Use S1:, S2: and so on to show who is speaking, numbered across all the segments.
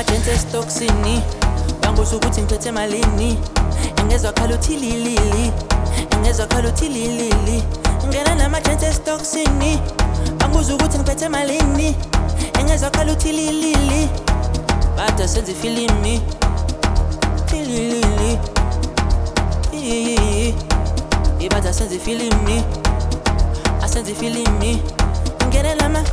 S1: amagents estoksini banguza ukuthi ngiphethe malini engezwa khala uthi lilili engezwa khala uthi lilili ngena namagents estoksini banguza ukuthi ngiphethe malini engezwa khala uthi lilili bada senze ifilimi lilili ibada senze ifilimi asenze ifilimi ngena nama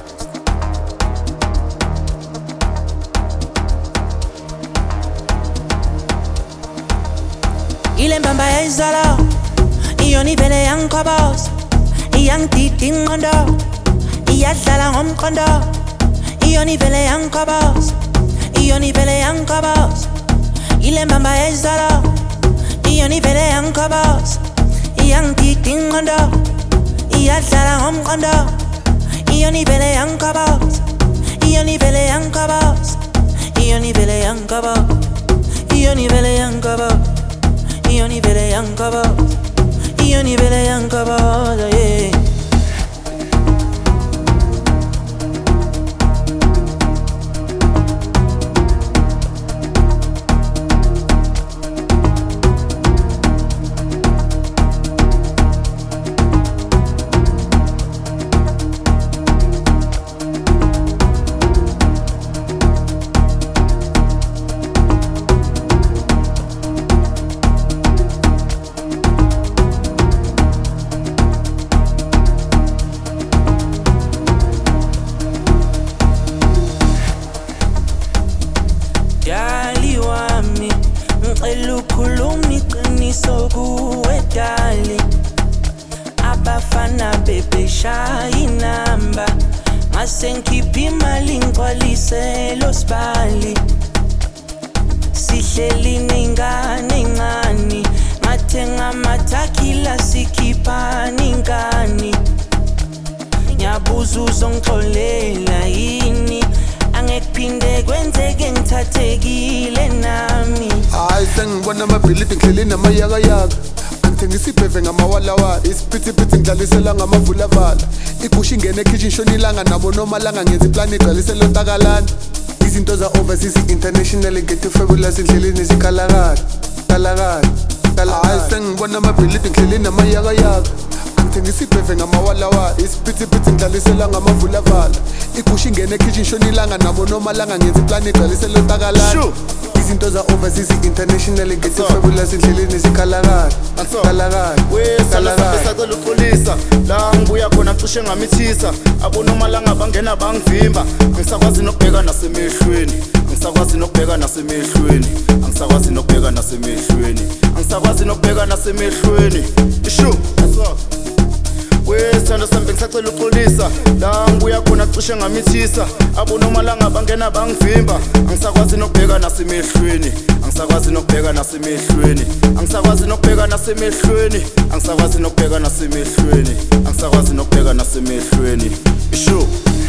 S1: ile mbamba yayizolo iyona ivele yangikhobos iyangidida ingqondo iyadlala ngomqondo iyona ivele yangikhobos iyona ivele yangikhobos ile mbamba yayizolo iyona ivele yangikhobos iyangidida ingqondo iyadlala ngomqondo iyona ivele yangikhobos iyona ivele yangikhobos iyona ivele yangikhobos iyona ivele yangikhobos Ioni vele yankabos, Ioni vele yankabos, yeah. Dali wami, ngilukhulumi qiniso kuwe dali abafana bebeshaya inamba ngase ngikhipha imali ngigcwalise lo sibali sihleli nengane encane ngathenga amathakila sikhipha ningani ngiyabuza uzongixolela yini angekuphinde kwenzeke ngithathekile nami
S2: hayi sengibona amabhilidi ngihleli namayakayaka angithengisa ibheve ngamawalawa isiphithiphithi ngidlalisela ngamavulavala igusha ingene ekitchen shonilanga nabo nomalanga ngenza iplani igcwalisela ontakalana izinto za-overseas international ngethe fabulous endleleni zikhalakala hayi sengibona amabhilidi ngihleli namayakayaka angithengisa ibheve ngamawalawa isiphithiphithi ngidlalisela ngamavulavala igusha ingene ekitchen shonilanga nabo nomalanga ngenza iplani igcwalisela ontakalana izinto za-overseas international ngethe fabulous endleleni zikhalakala
S3: sacela uxolisa la ngibuya khona cishe ngamithisa abonomalanga bangena bangivimba angisakwazi nokubheka nasemehlweni angisakwazi nokubheka nasemehlweni angisakwazi nokubheka nasemehlweni angisakwazi nokubheka nasemehlweni ishu wesithando sami bengisacela uxolisa la ngibuya khona cishe ngamithisa abonomalanga bangena bangivimba angisakwazi nokubheka nasemehlweni angisakwazi nokubheka nasemehlweni angisakwazi nokubheka nasemehlweni angisakwazi nokubheka nasemehlweni angisakwazi nokubheka nasemehlweni isho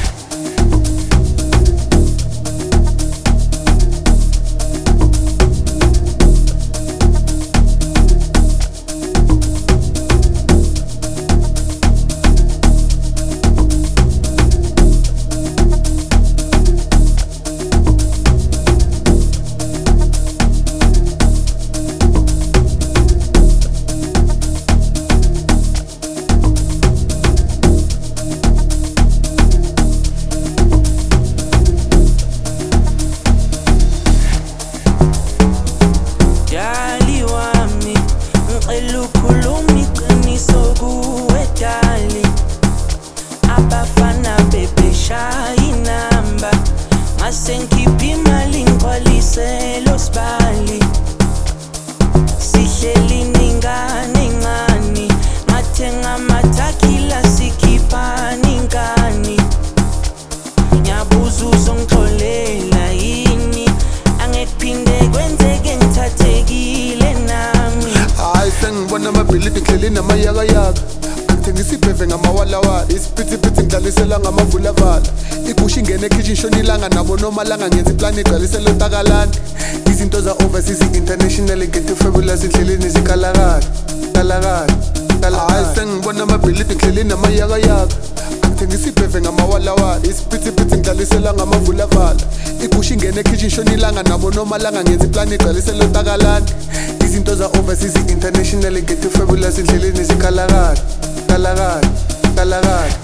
S1: Elukhulumi qiniso kuwe dali abafana bebeshaya inamba ngase ngikhipha imali ngigcwalise lo sibali sihleli ningane encane ngathenga amathakila sikhipha ningani ngiyabuza uzongixolela yini angekuphinde kwenzeke ngithathekile nami
S2: hayi sengibona amabhilidi ngihleli namayakayaka angithengisa ibheve ngamawalawa isiphithiphithi ngidlalisela ngamavulavala igusha ingene ekitchen shonilanga nabo nomalanga ngenza iplani igcwalisela ontakalana izinto za-overseas international ngethe fabulous endleleni zikhalakala hayi sengibona amabhilidi ngihleli namayakayaka angithengisa ibheve ngamawalawa isiphithiphithi ngidlalisela ngamavulavala igusha ingene ekitchen shona ilanga nabo nomalanga ngenza iplani igcwalise lotakalani izinto za-overseas international ngethi fabulous endleleni zikhalakala kalakala kalakala